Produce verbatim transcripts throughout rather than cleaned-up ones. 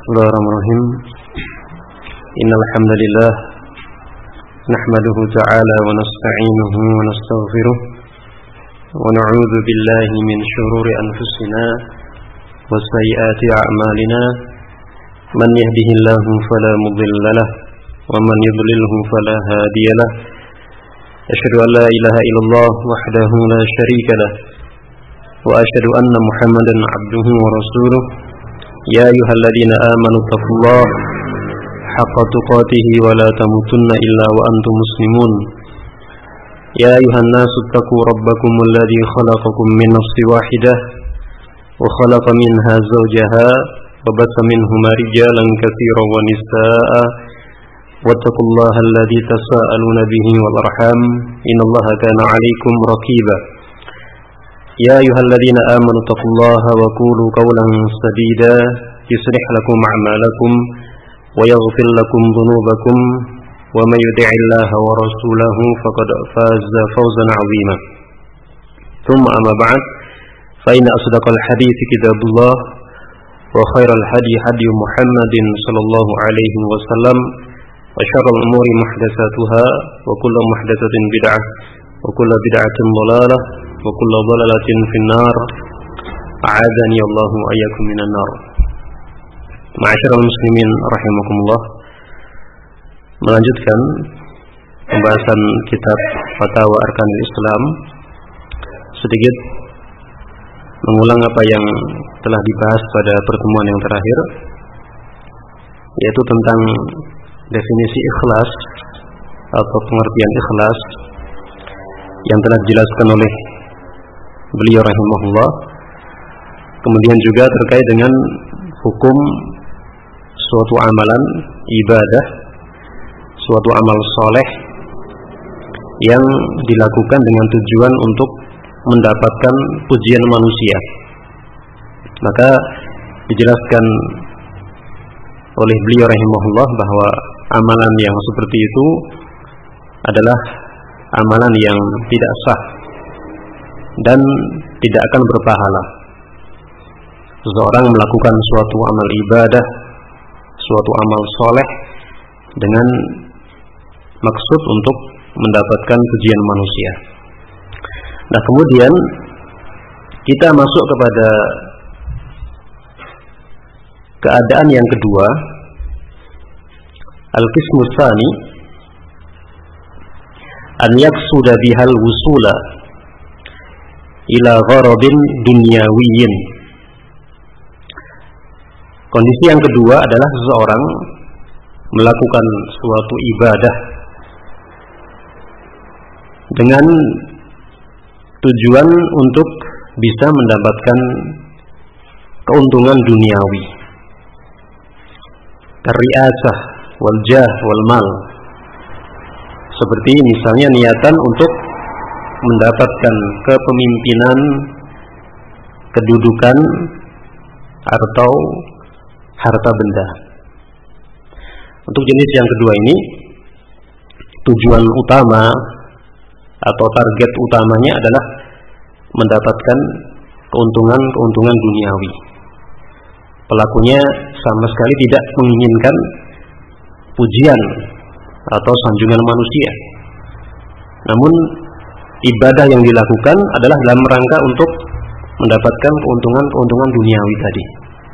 Bismillahirrahmanirrahim. Innal hamdalillah nahmaduhu ta'ala wa nasta'inuhu wa nastaghfiruh wa na'udzu billahi min shururi anfusina wa sayyiati a'malina. Man yahdihillahu fala mudilla lahu wa man yudlilhu fala hadiya lahu. Asyhadu an la ilaha illallah wahdahu la syarika lahu wa asyhadu anna Muhammadan 'abduhu wa rasuluh. Ya ayyuhalladzina amanu taqullaha haqqa tuqatih wa la tamutunna illa wa antum muslimun. Ya ayyuhan nasu taqu rabbakumul ladzi khalaqakum min nafsin wahidah wa khalaqa minha zawjaha wa batha minhuma rijalan katsiran wa nisaa'a wattaqullaha alladzi tasaaluna bihi wal arham innallaha kana 'alaikum raqiba. Ya ayyuhalladzina amanu taqullaha wa qulu qawlan sadida yuslih lakum a'malakum wa yaghfir lakum dhunubakum wa may yuti'illaha wa rasulahu faqad faza fawzan 'azima. Thumma amma ba'd, fa inna asdaqal hadithi kitabullah wa khairal hadi hadi Muhammadin sallallahu alaihi wasallam wa syarrul umuri muhdatsatuha wa kullu muhdatsatin bid'ah wa kullu bid'atin dhalalah wa kullu dhalalatin finnar. A'adzani Allahu wa iyyakum minan nar. Ma'asyiral muslimin rahimakumullah. Melanjutkan pembahasan kitab Fatawa Arkanul Islam, sedikit mengulang apa yang telah dibahas pada pertemuan yang terakhir, yaitu tentang definisi ikhlas atau pengertian ikhlas yang telah dijelaskan oleh beliau rahimahullah. Kemudian juga terkait dengan hukum suatu amalan ibadah, suatu amal soleh yang dilakukan dengan tujuan untuk mendapatkan pujian manusia. Maka dijelaskan oleh beliau rahimahullah bahwa amalan yang seperti itu adalah amalan yang tidak sah dan tidak akan berpahala. Seseorang melakukan suatu amal ibadah, suatu amal soleh dengan maksud untuk mendapatkan pujian manusia. Nah, kemudian kita masuk kepada keadaan yang kedua, al-qismu tsani, an yaqsuda bihal wusula ila gharadin dunyawiyyin. Kondisi yang kedua adalah seseorang melakukan suatu ibadah dengan tujuan untuk bisa mendapatkan keuntungan duniawi, kariasah wal jah wal mal. Seperti misalnya niatan untuk mendapatkan kepemimpinan, kedudukan, atau harta benda. Untuk jenis yang kedua ini, tujuan utama atau target utamanya adalah mendapatkan keuntungan-keuntungan duniawi. Pelakunya sama sekali tidak menginginkan pujian atau sanjungan manusia. Namun ibadah yang dilakukan adalah dalam rangka untuk mendapatkan keuntungan-keuntungan duniawi tadi.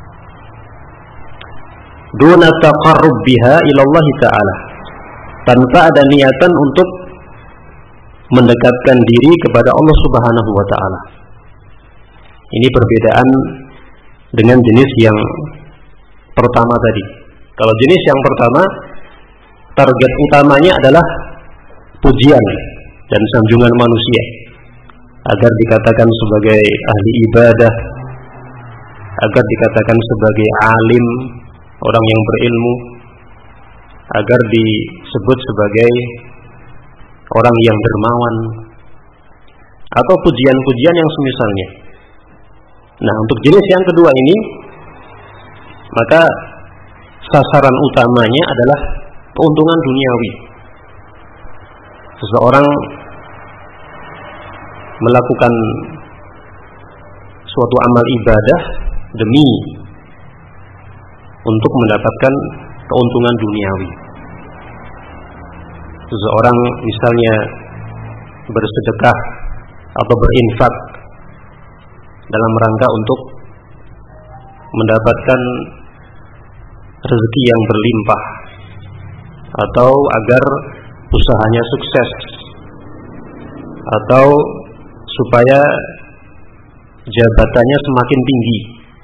Duna taqarrub biha ilallah ta'ala, tanpa ada niatan untuk mendekatkan diri kepada Allah Subhanahu wa ta'ala. Ini perbedaan dengan jenis yang pertama tadi. Kalau jenis yang pertama, target utamanya adalah pujian dan sanjungan manusia agar dikatakan sebagai ahli ibadah, agar dikatakan sebagai alim, orang yang berilmu, agar disebut sebagai orang yang dermawan, atau pujian-pujian yang semisalnya. Nah, untuk jenis yang kedua ini, maka sasaran utamanya adalah keuntungan duniawi. Seseorang melakukan suatu amal ibadah demi untuk mendapatkan keuntungan duniawi. Seseorang misalnya bersedekah atau berinfak dalam rangka untuk mendapatkan rezeki yang berlimpah atau agar usahanya sukses atau supaya jabatannya semakin tinggi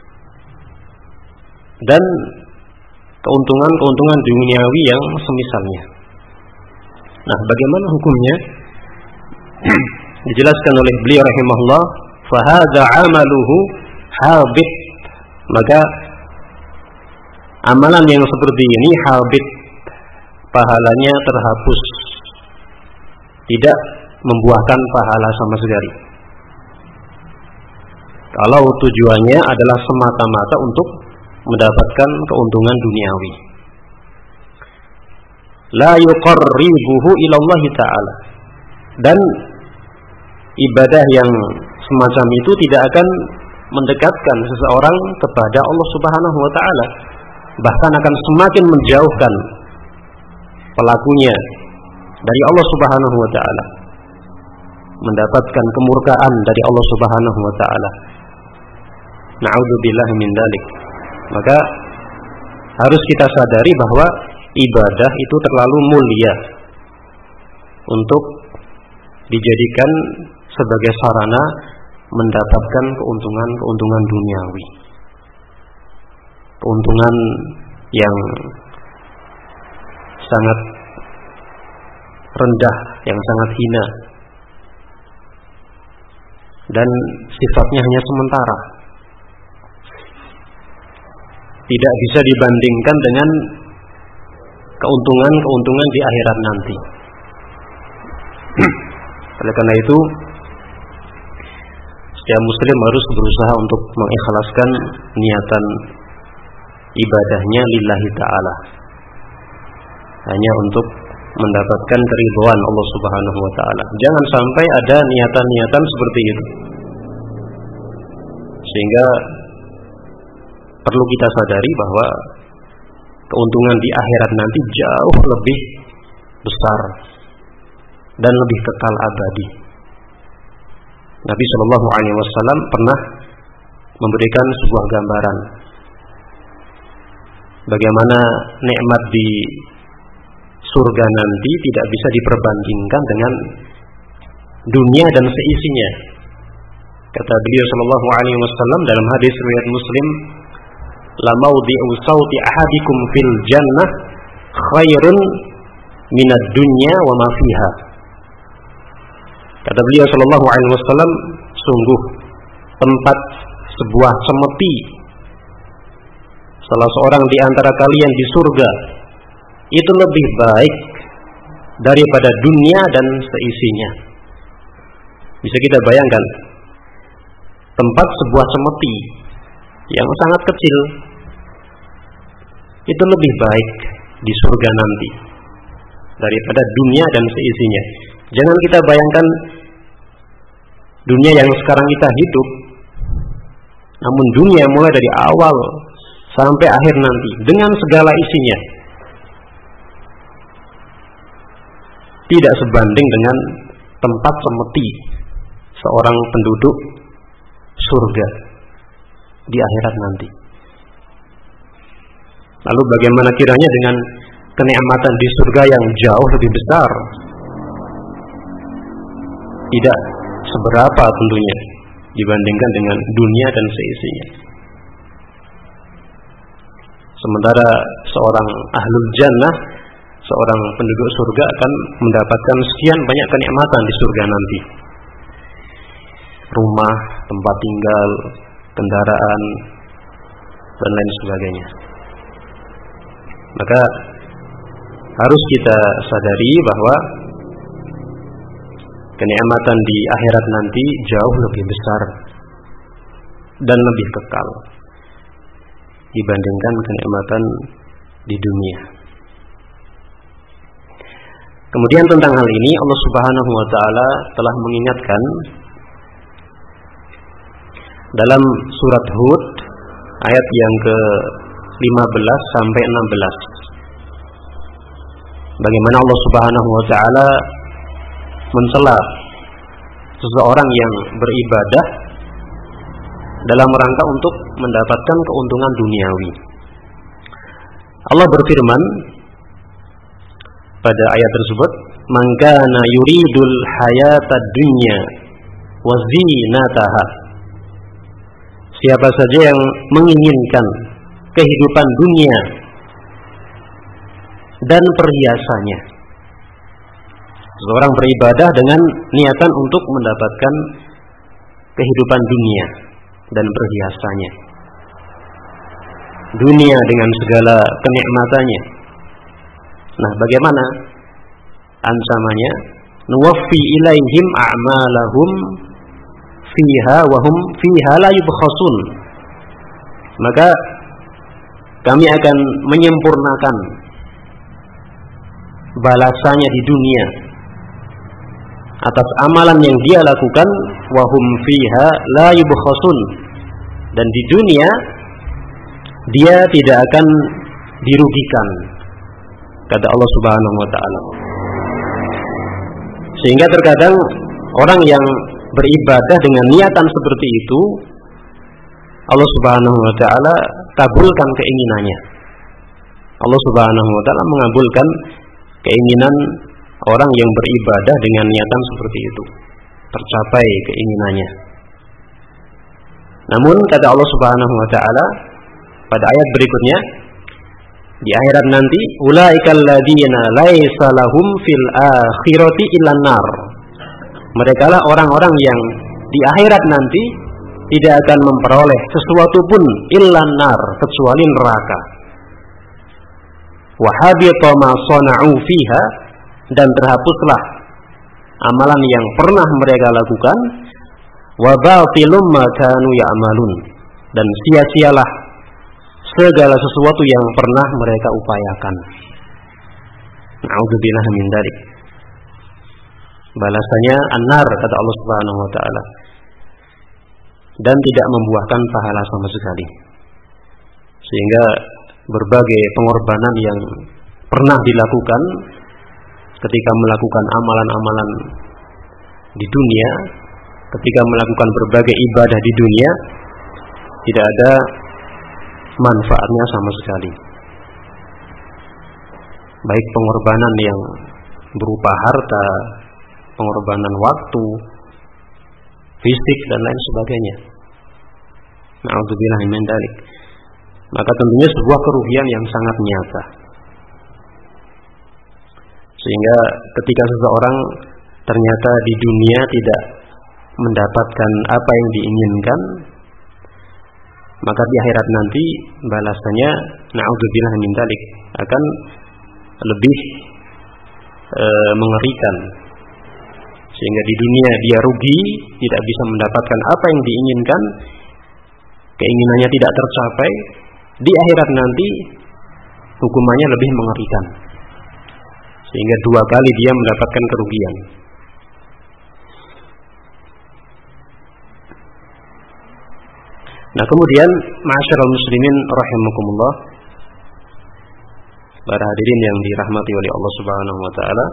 dan keuntungan-keuntungan duniawi yang semisalnya. Nah, bagaimana hukumnya? Dijelaskan oleh beliau rahimahullah, fa hadza 'amaluhu habit. Maka amalan yang seperti ini habit, pahalanya terhapus, tidak membuahkan pahala sama sekali. Kalau tujuannya adalah semata-mata untuk mendapatkan keuntungan duniawi. La yuqarribuhu ila Allah Ta'ala. Dan ibadah yang semacam itu tidak akan mendekatkan seseorang kepada Allah Subhanahu wa Ta'ala, bahkan akan semakin menjauhkan pelakunya dari Allah Subhanahu wa Ta'ala, mendapatkan kemurkaan dari Allah Subhanahu wa Ta'ala. Na'udzubillahi min dzalik. Maka harus kita sadari bahwa ibadah itu terlalu mulia untuk dijadikan sebagai sarana mendapatkan keuntungan-keuntungan duniawi, keuntungan yang sangat rendah, yang sangat hina, dan sifatnya hanya sementara, tidak bisa dibandingkan dengan keuntungan-keuntungan di akhirat nanti. Oleh karena itu, setiap muslim harus berusaha untuk mengikhlaskan niatan ibadahnya lillahi ta'ala, hanya untuk mendapatkan keridhaan Allah Subhanahu wa Ta'ala. Jangan sampai ada niatan-niatan seperti itu, sehingga perlu kita sadari bahwa keuntungan di akhirat nanti jauh lebih besar dan lebih kekal abadi. Nabi Shallallahu Alaihi Wasallam pernah memberikan sebuah gambaran bagaimana nikmat di surga nanti tidak bisa diperbandingkan dengan dunia dan seisinya. Kata beliau Shallallahu Alaihi Wasallam dalam hadis riwayat Muslim, la mawdi'u sauti ahadikum fil jannah khairun minad dunya wa ma fiha. Kata beliau sallallahu alaihi wasallam, sungguh tempat sebuah cemeti salah seorang di antara kalian di surga itu lebih baik daripada dunia dan seisinya. Bisa kita bayangkan, tempat sebuah cemeti yang sangat kecil itu lebih baik di surga nanti daripada dunia dan seisinya. Jangan kita bayangkan dunia yang sekarang kita hidup, namun dunia mulai dari awal sampai akhir nanti dengan segala isinya tidak sebanding dengan tempat semeti seorang penduduk surga di akhirat nanti. Lalu bagaimana kiranya dengan kenikmatan di surga yang jauh lebih besar? Tidak seberapa tentunya dibandingkan dengan dunia dan seisinya. Sementara seorang ahlul jannah, seorang penduduk surga akan mendapatkan sekian banyak kenikmatan di surga nanti. Rumah, tempat tinggal, kendaraan, dan lain sebagainya. Maka harus kita sadari bahwa kenikmatan di akhirat nanti jauh lebih besar dan lebih kekal dibandingkan kenikmatan di dunia. Kemudian tentang hal ini Allah Subhanahu wa Ta'ala telah mengingatkan dalam surat Hud ayat yang ke lima belas sampai enam belas. Bagaimana Allah Subhanahu wa taala mencela seseorang yang beribadah dalam rangka untuk mendapatkan keuntungan duniawi. Allah berfirman pada ayat tersebut, "Man kana yuridul hayatad dunya wa zinataha." Siapa saja yang menginginkan kehidupan dunia dan perhiasannya. Seseorang beribadah dengan niatan untuk mendapatkan kehidupan dunia dan perhiasannya. Dunia dengan segala kenikmatannya. Nah, bagaimana ancamannya? Nuwaffi ilaihim a'malahum fiha wa hum fiha la yubkhasun. Maka kami akan menyempurnakan balasannya di dunia atas amalan yang dia lakukan, wa hum fiha la yubkhasun, dan di dunia dia tidak akan dirugikan, kata Allah Subhanahu wa taala. Sehingga terkadang orang yang beribadah dengan niatan seperti itu, Allah Subhanahu wa taala kabulkan keinginannya. Allah Subhanahu wa taala mengabulkan keinginan orang yang beribadah dengan niatan seperti itu, tercapai keinginannya. Namun kata Allah Subhanahu wa taala pada ayat berikutnya, di akhirat nanti, ulaikal ladzina laisa lahum fil akhirati illan nar. Merekalah orang-orang yang di akhirat nanti tidak akan memperoleh sesuatu pun illan nar, kecuali neraka. Wa habita ma sana'u fiha, dan terhapuslah amalan yang pernah mereka lakukan. Wa batilum ma kanu ya'malun, dan sia-sialah segala sesuatu yang pernah mereka upayakan. Na'udzubillah min dzalik. Balasannya an-nar, kata Allah Subhanahu wa taala, dan tidak membuahkan pahala sama sekali. Sehingga berbagai pengorbanan yang pernah dilakukan ketika melakukan amalan-amalan di dunia, ketika melakukan berbagai ibadah di dunia, tidak ada manfaatnya sama sekali. Baik pengorbanan yang berupa harta, pengorbanan waktu, fisik, dan lain sebagainya. Na'udzubillah min dzalik. Maka tentunya sebuah kerugian yang sangat nyata. Sehingga ketika seseorang ternyata di dunia tidak mendapatkan apa yang diinginkan, maka di akhirat nanti balasannya, na'udzubillah min dzalik, akan lebih e, mengerikan. Sehingga di dunia dia rugi, tidak bisa mendapatkan apa yang diinginkan, keinginannya tidak tercapai. Di akhirat nanti hukumannya lebih mengerikan, sehingga dua kali dia mendapatkan kerugian. Nah, kemudian ma'asyiral muslimin rahimakumullah, para hadirin yang dirahmati oleh Allah Subhanahu wa taala,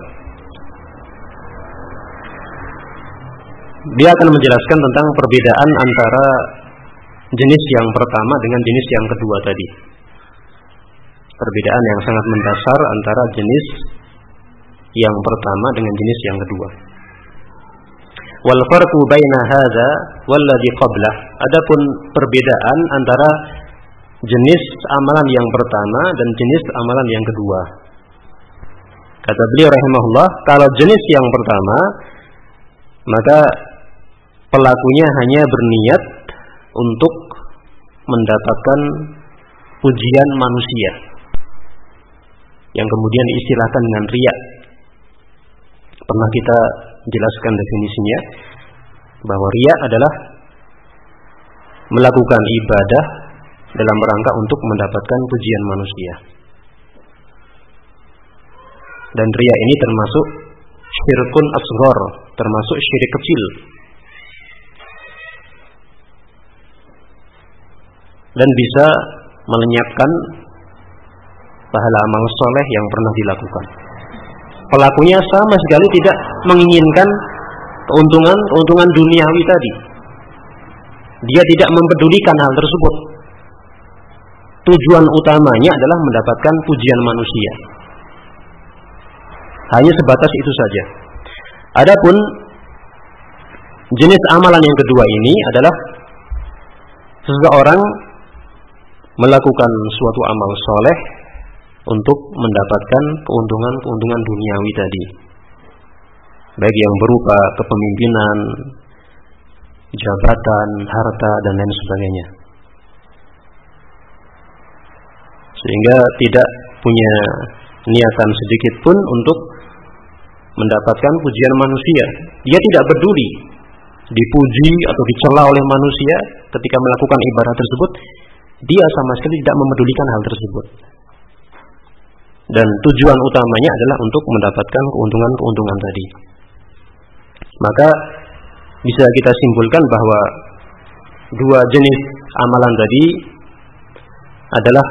dia akan menjelaskan tentang perbedaan antara jenis yang pertama dengan jenis yang kedua tadi. Perbedaan yang sangat mendasar antara jenis yang pertama dengan jenis yang kedua. Wal farqu baina hadza walladhi qablah. Adapun perbedaan antara jenis amalan yang pertama dan jenis amalan yang kedua. Kata beliau rahimahullah, kalau jenis yang pertama, maka pelakunya hanya berniat untuk mendapatkan pujian manusia, yang kemudian diistilahkan dengan riya. Pernah kita jelaskan definisinya, bahwa riya adalah melakukan ibadah dalam rangka untuk mendapatkan pujian manusia. Dan riya ini termasuk syirkun asghar, termasuk syirik kecil. Dan bisa melenyapkan pahala amal soleh yang pernah dilakukan. Pelakunya sama sekali tidak menginginkan keuntungan keuntungan duniawi tadi. Dia tidak mempedulikan hal tersebut. Tujuan utamanya adalah mendapatkan pujian manusia. Hanya sebatas itu saja. Adapun jenis amalan yang kedua ini adalah seseorang melakukan suatu amal soleh untuk mendapatkan keuntungan-keuntungan duniawi tadi, baik yang berupa kepemimpinan, jabatan, harta, dan lain sebagainya, sehingga tidak punya niatan sedikit pun untuk mendapatkan pujian manusia. Dia tidak peduli dipuji atau dicela oleh manusia ketika melakukan ibadah tersebut. Dia sama sekali tidak memedulikan hal tersebut. Dan tujuan utamanya adalah untuk mendapatkan keuntungan-keuntungan tadi. Maka bisa kita simpulkan bahwa dua jenis amalan tadi adalah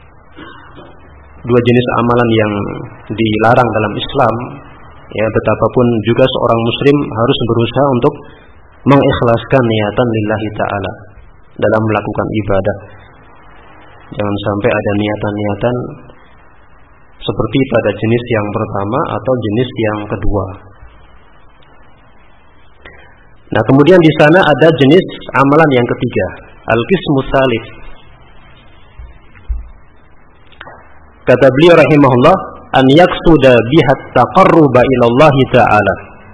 dua jenis amalan yang dilarang dalam Islam. Ya, betapapun juga seorang muslim harus berusaha untuk mengikhlaskan niatan lillahi ta'ala dalam melakukan ibadah. Jangan sampai ada niatan-niatan seperti pada jenis yang pertama atau jenis yang kedua. Nah, kemudian di sana ada jenis amalan yang ketiga, al-qismus tsalits. Kata beliau rahimahullah, an yaqsuda biha at-taqarruba ila Allah ta'ala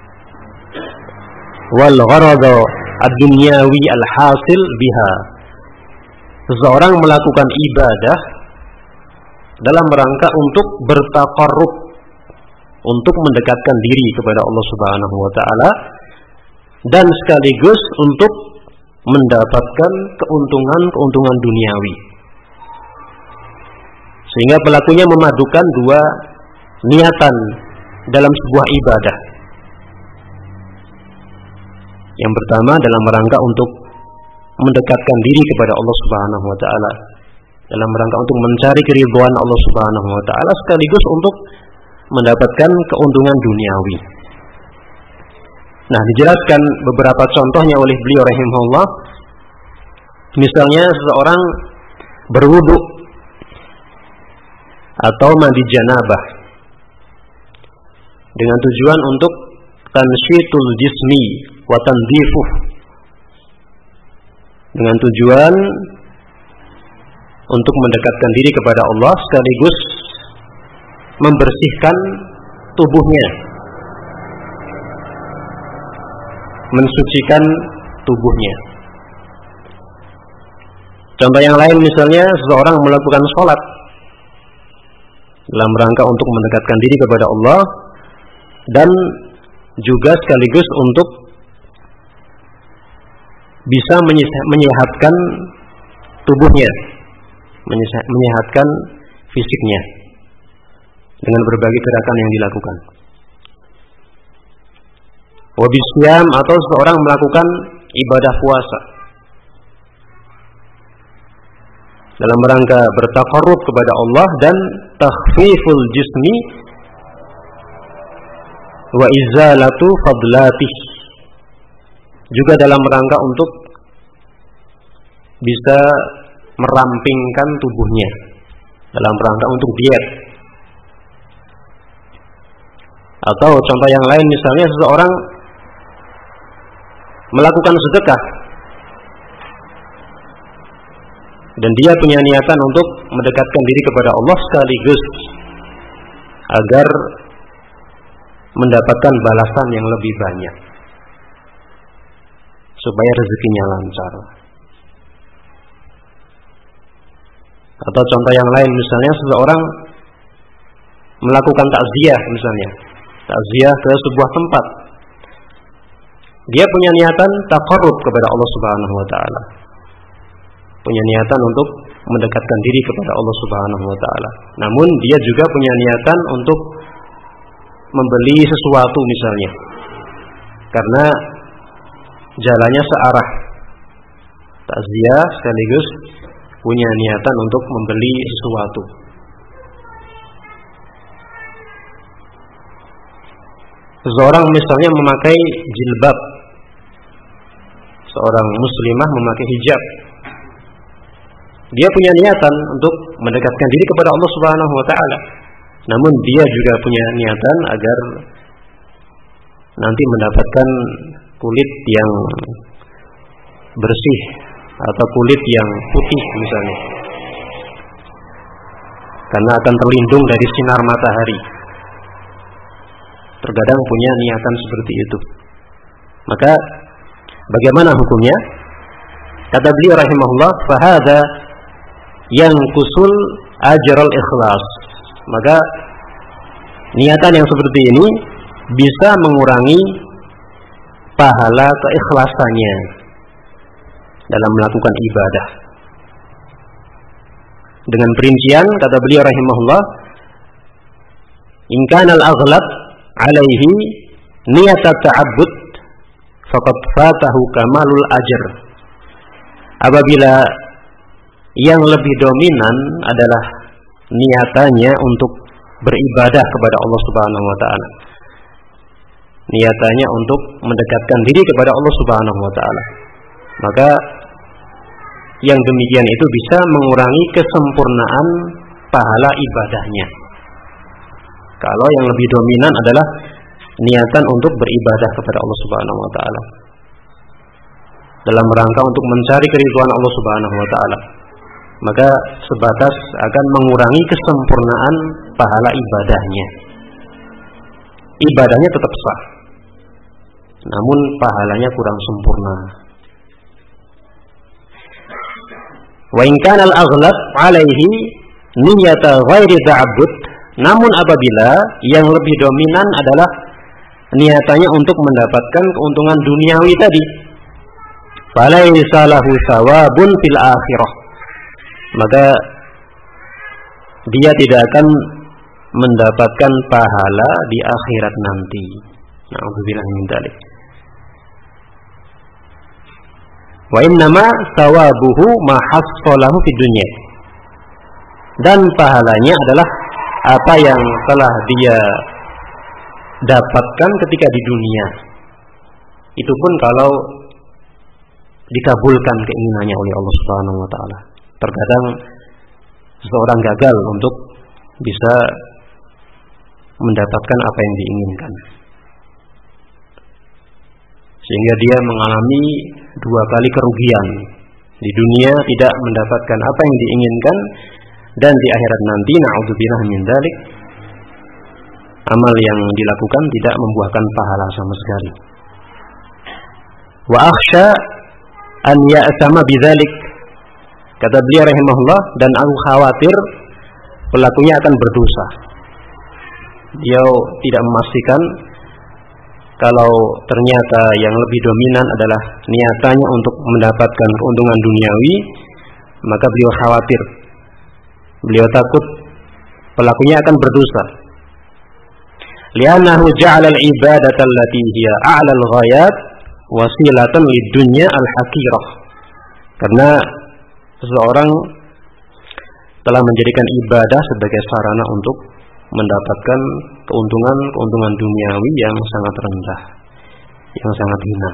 wal gharada ad-dunyawi al-hasil biha. Seseorang melakukan ibadah dalam rangka untuk bertaqarrub, untuk mendekatkan diri kepada Allah Subhanahu wa taala, dan sekaligus untuk mendapatkan keuntungan-keuntungan duniawi. Sehingga pelakunya memadukan dua niatan dalam sebuah ibadah. Yang pertama dalam rangka untuk mendekatkan diri kepada Allah Subhanahu wa taala, dalam rangka untuk mencari keridhaan Allah Subhanahu wa taala, sekaligus untuk mendapatkan keuntungan duniawi. Nah, dijelaskan beberapa contohnya oleh beliau rahimahullah. Misalnya seseorang berwudu atau mandi janabah dengan tujuan untuk tansyitul jismi wa tandhifuh, dengan tujuan untuk mendekatkan diri kepada Allah sekaligus membersihkan tubuhnya, mensucikan tubuhnya. Contoh yang lain misalnya seseorang melakukan sholat dalam rangka untuk mendekatkan diri kepada Allah dan juga sekaligus untuk bisa menyehatkan tubuhnya, menyehatkan fisiknya dengan berbagai gerakan yang dilakukan. Wabisyam atau seseorang melakukan ibadah puasa dalam rangka bertaqarrub kepada Allah dan takhfiful jismi wa izalatu fadlatih, juga dalam rangka untuk bisa merampingkan tubuhnya dalam rangka untuk diet. Atau contoh yang lain misalnya seseorang melakukan sedekah dan dia punya niatan untuk mendekatkan diri kepada Allah sekaligus agar mendapatkan balasan yang lebih banyak supaya rezekinya lancar. Atau contoh yang lain misalnya seseorang melakukan takziah, misalnya takziah ke sebuah tempat. Dia punya niatan taqarrub kepada Allah Subhanahu wa taala, punya niatan untuk mendekatkan diri kepada Allah Subhanahu wa taala. Namun dia juga punya niatan untuk membeli sesuatu misalnya, karena jalannya searah. Takziah sekaligus punya niatan untuk membeli sesuatu. Seseorang misalnya memakai jilbab, seorang muslimah memakai hijab, dia punya niatan untuk mendekatkan diri kepada Allah Subhanahu wa taala. Namun dia juga punya niatan agar nanti mendapatkan kulit yang bersih atau kulit yang putih misalnya, karena akan terlindung dari sinar matahari. Terkadang punya niatan seperti itu. Maka bagaimana hukumnya? Kata beliau rahimahullah, fahada yang kusul ajral ikhlas. Maka niatan yang seperti ini bisa mengurangi pahala keikhlasannya dalam melakukan ibadah. Dengan perincian, kata beliau rahimahullah, in kana al-aghlab alaihi niyat ta'abbud faqad fatahu kamalul ajr. Apabila yang lebih dominan adalah niatannya untuk beribadah kepada Allah Subhanahu wa taala, niatannya untuk mendekatkan diri kepada Allah Subhanahu wa taala, maka yang demikian itu bisa mengurangi kesempurnaan pahala ibadahnya. Kalau yang lebih dominan adalah niatan untuk beribadah kepada Allah Subhanahu wa taala dalam rangka untuk mencari keridhaan Allah Subhanahu wa taala, maka sebatas akan mengurangi kesempurnaan pahala ibadahnya. Ibadahnya tetap sah, namun pahalanya kurang sempurna. Wa in kana al-aghlab alaihi niyata ghairi ta'abbud, namun apabila yang lebih dominan adalah niatannya untuk mendapatkan keuntungan duniawi tadi, falaisa lahu thawabun fil akhirah, maka dia tidak akan mendapatkan pahala di akhirat nanti. Na'udzubillah min dzalik. Wa innama thawabuhu ma hassalahu fid dunya, dan pahalanya adalah apa yang telah dia dapatkan ketika di dunia. Itu pun kalau dikabulkan keinginannya oleh Allah Subhanahu wa taala. Terkadang seseorang gagal untuk bisa mendapatkan apa yang diinginkan, sehingga dia mengalami dua kali kerugian. Di dunia tidak mendapatkan apa yang diinginkan, dan di akhirat nanti na'udzubillah min dzalik, amal yang dilakukan tidak membuahkan pahala sama sekali. Wa akhsha an ya'tama bidzalik, kata beliau rahimahullah, dan aku khawatir pelakunya akan berdosa. Dia tidak memastikan kalau ternyata yang lebih dominan adalah niatannya untuk mendapatkan keuntungan duniawi, maka beliau khawatir, beliau takut pelakunya akan berdosa. Li'annahu ja'ala al-ibadata allati hiya a'la al-ghayat wasilatan lid-dunya al-haqirah. Karena seseorang telah menjadikan ibadah sebagai sarana untuk mendapatkan keuntungan-keuntungan duniawi yang sangat rendah, yang sangat hina.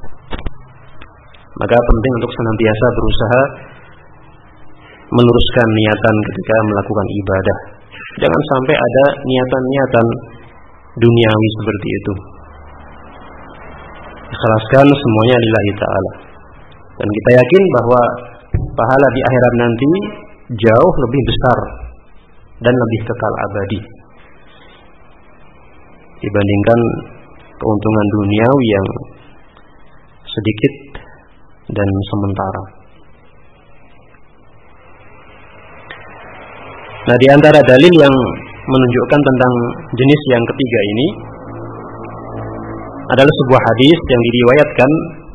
Maka penting untuk senantiasa berusaha meluruskan niatan ketika melakukan ibadah. Jangan sampai ada niatan-niatan duniawi seperti itu. Ikhlaskan semuanya lillahi ta'ala, dan kita yakin bahwa pahala di akhirat nanti jauh lebih besar dan lebih kekal abadi dibandingkan keuntungan duniawi yang sedikit dan sementara. Nah, di antara dalil yang menunjukkan tentang jenis yang ketiga ini adalah sebuah hadis yang diriwayatkan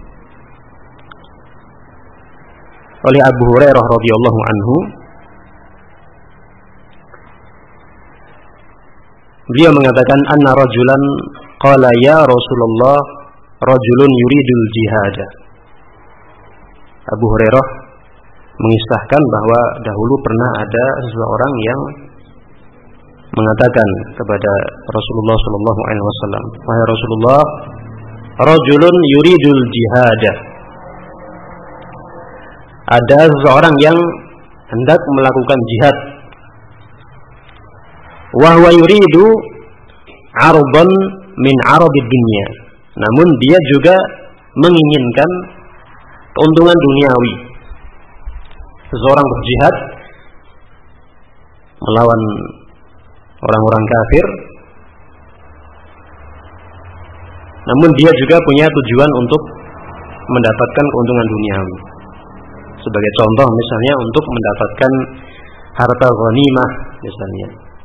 oleh Abu Hurairah radhiyallahu anhu. Beliau mengatakan, anna rajulan qala ya Rasulullah rajulun yuridul jihad. Abu Hurairah mengisahkan bahwa dahulu pernah ada seseorang yang mengatakan kepada Rasulullah sallallahu alaihi wasallam, "Wahai Rasulullah, rajulun yuridul jihad." Ada seseorang yang hendak melakukan jihad. Wa huwa yuridu 'ardan min 'aradid dunya. Namun dia juga menginginkan keuntungan duniawi. Seseorang berjihad melawan orang-orang kafir, namun dia juga punya tujuan untuk mendapatkan keuntungan duniawi. Sebagai contoh misalnya untuk mendapatkan harta ghanimah misalnya.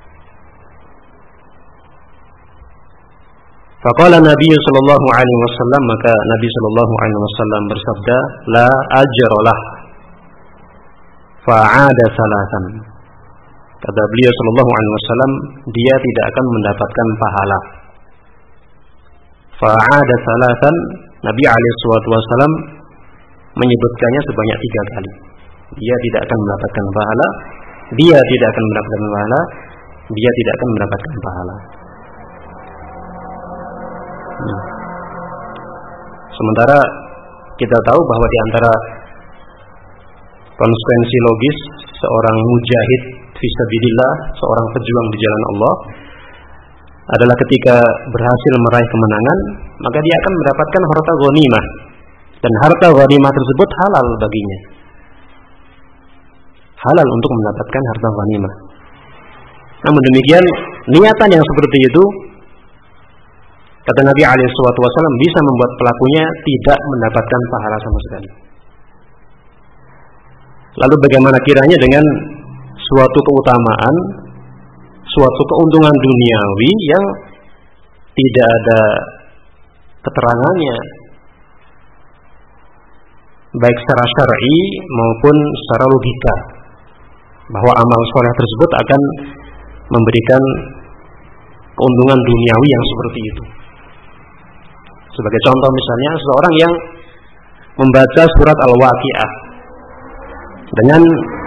Faqala Nabi sallallahu alaihi wasallam, maka Nabi sallallahu alaihi wasallam bersabda, "La ajralah." Fa'ada salatan. Kata beliau sallallahu alaihi wasallam, dia tidak akan mendapatkan pahala. Fa'ada salatan, Nabi alaihi wasallam menyebutkannya sebanyak tiga kali. Dia tidak akan mendapatkan pahala, dia tidak akan mendapatkan pahala, dia tidak akan mendapatkan pahala. Hmm. Sementara kita tahu bahwa di antara konsekuensi logis seorang mujahid fisabilillah, seorang pejuang di jalan Allah, adalah ketika berhasil meraih kemenangan, maka dia akan mendapatkan harta ghanimah, dan harta ghanimah tersebut halal baginya. Halal untuk mendapatkan harta ghanimah. Namun demikian, niatan yang seperti itu, kata Nabi alaihi wasallam, bisa membuat pelakunya tidak mendapatkan pahala sama sekali. Lalu bagaimana kiranya dengan suatu keutamaan, suatu keuntungan duniawi yang tidak ada keterangannya, baik secara syar'i maupun secara logika, bahwa amal soleh tersebut akan memberikan keuntungan duniawi yang seperti itu. Sebagai contoh misalnya, seseorang yang membaca surat Al-Waqi'ah dengan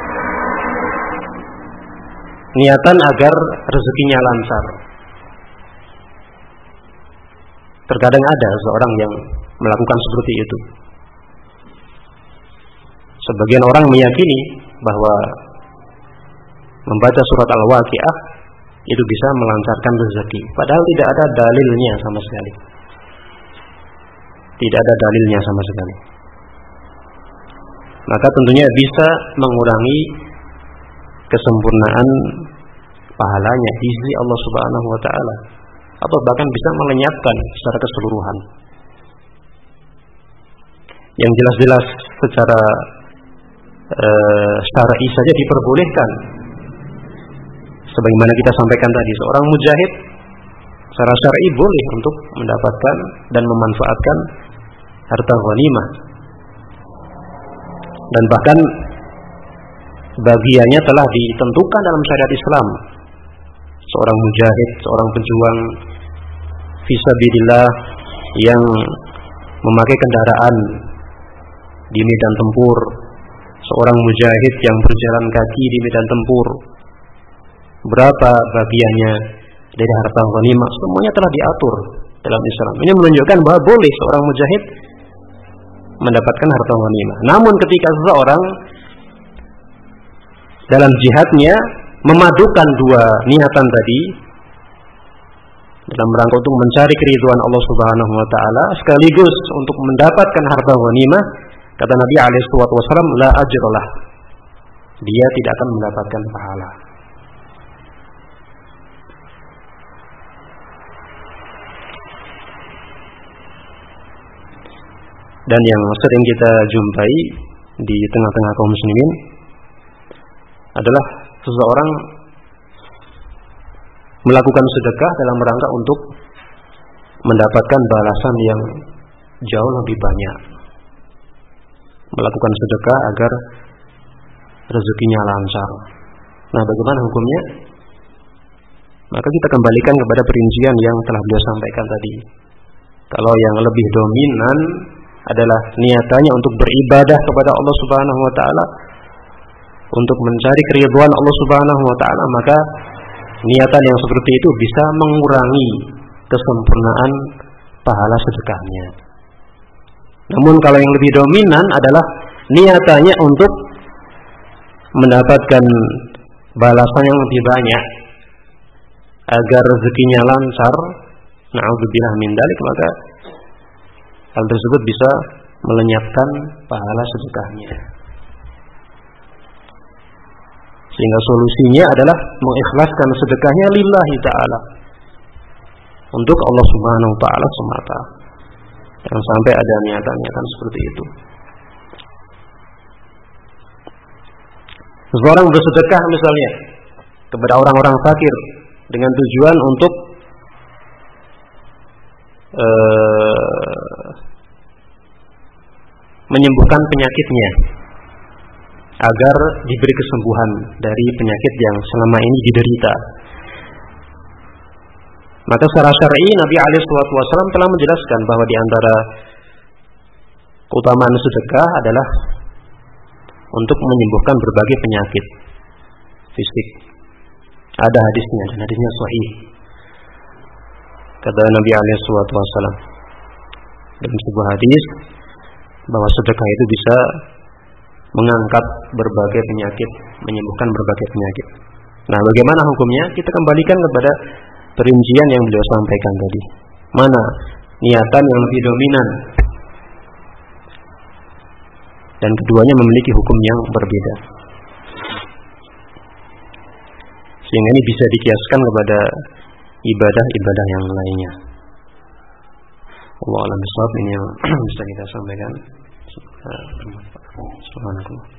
niatan agar rezekinya lancar. Terkadang ada seorang yang melakukan seperti itu. Sebagian orang meyakini bahwa membaca surat Al-Waqi'ah itu bisa melancarkan rezeki, padahal tidak ada dalilnya sama sekali. Tidak ada dalilnya sama sekali. Maka tentunya bisa mengurangi kesempurnaan pahalanya di sisi Allah Subhanahu wa taala, atau bahkan bisa melenyapkan secara keseluruhan. Yang jelas-jelas secara uh, syar'i saja diperbolehkan. Sebagaimana kita sampaikan tadi, seorang mujahid secara syar'i boleh untuk mendapatkan dan memanfaatkan harta ghanimah, dan bahkan bagiannya telah ditentukan dalam syariat Islam. Seorang mujahid, seorang pejuang fisabilillah yang memakai kendaraan di medan tempur, seorang mujahid yang berjalan kaki di medan tempur, berapa bagiannya dari harta ghanimah, semuanya telah diatur dalam Islam. Ini menunjukkan bahwa boleh seorang mujahid mendapatkan harta ghanimah. Namun ketika seseorang dalam jihadnya memadukan dua niatan tadi dalam rangka untuk mencari keridhaan Allah Subhanahu wa taala sekaligus untuk mendapatkan harta ghanimah, kata Nabi alaihi wasallam, la ajralah. Dia tidak akan mendapatkan pahala. Dan yang sering kita jumpai di tengah-tengah kaum muslimin adalah seseorang melakukan sedekah dalam rangka untuk mendapatkan balasan yang jauh lebih banyak. Melakukan sedekah agar rezekinya lancar. Nah, bagaimana hukumnya? Maka kita kembalikan kepada perincian yang telah beliau sampaikan tadi. Kalau yang lebih dominan adalah niatannya untuk beribadah kepada Allah Subhanahu wa taala, untuk mencari keridhaan Allah Subhanahu wa taala, maka niatan yang seperti itu bisa mengurangi kesempurnaan pahala sedekahnya. Namun kalau yang lebih dominan adalah niatannya untuk mendapatkan balasan yang lebih banyak agar rezekinya lancar, na'udzubillah min dzalik, maka hal tersebut bisa melenyapkan pahala sedekahnya. Sehingga solusinya adalah mengikhlaskan sedekahnya lillahi ta'ala, untuk Allah subhanahu wa ta'ala semata. Jangan sampai ada niatan-niatan seperti itu. Seseorang bersedekah misalnya kepada orang-orang fakir dengan tujuan untuk uh, menyembuhkan penyakitnya, agar diberi kesembuhan dari penyakit yang selama ini diderita. Maka secara syar'i Nabi alaihi wasallam telah menjelaskan bahwa di antara keutamaan sedekah adalah untuk menyembuhkan berbagai penyakit fisik. Ada hadisnya, dan hadisnya sahih. Kata Nabi alaihi wasallam dalam sebuah hadis bahwa sedekah itu bisa mengangkat berbagai penyakit, menyembuhkan berbagai penyakit. Nah, bagaimana hukumnya? Kita kembalikan kepada perincian yang beliau sampaikan tadi. Mana niatan yang lebih dominan, dan keduanya memiliki hukum yang berbeda. Sehingga ini bisa dikiaskan kepada ibadah-ibadah yang lainnya. Allah a'lam bishawab. Ini yang bisa kita sampaikan. Subhanallah.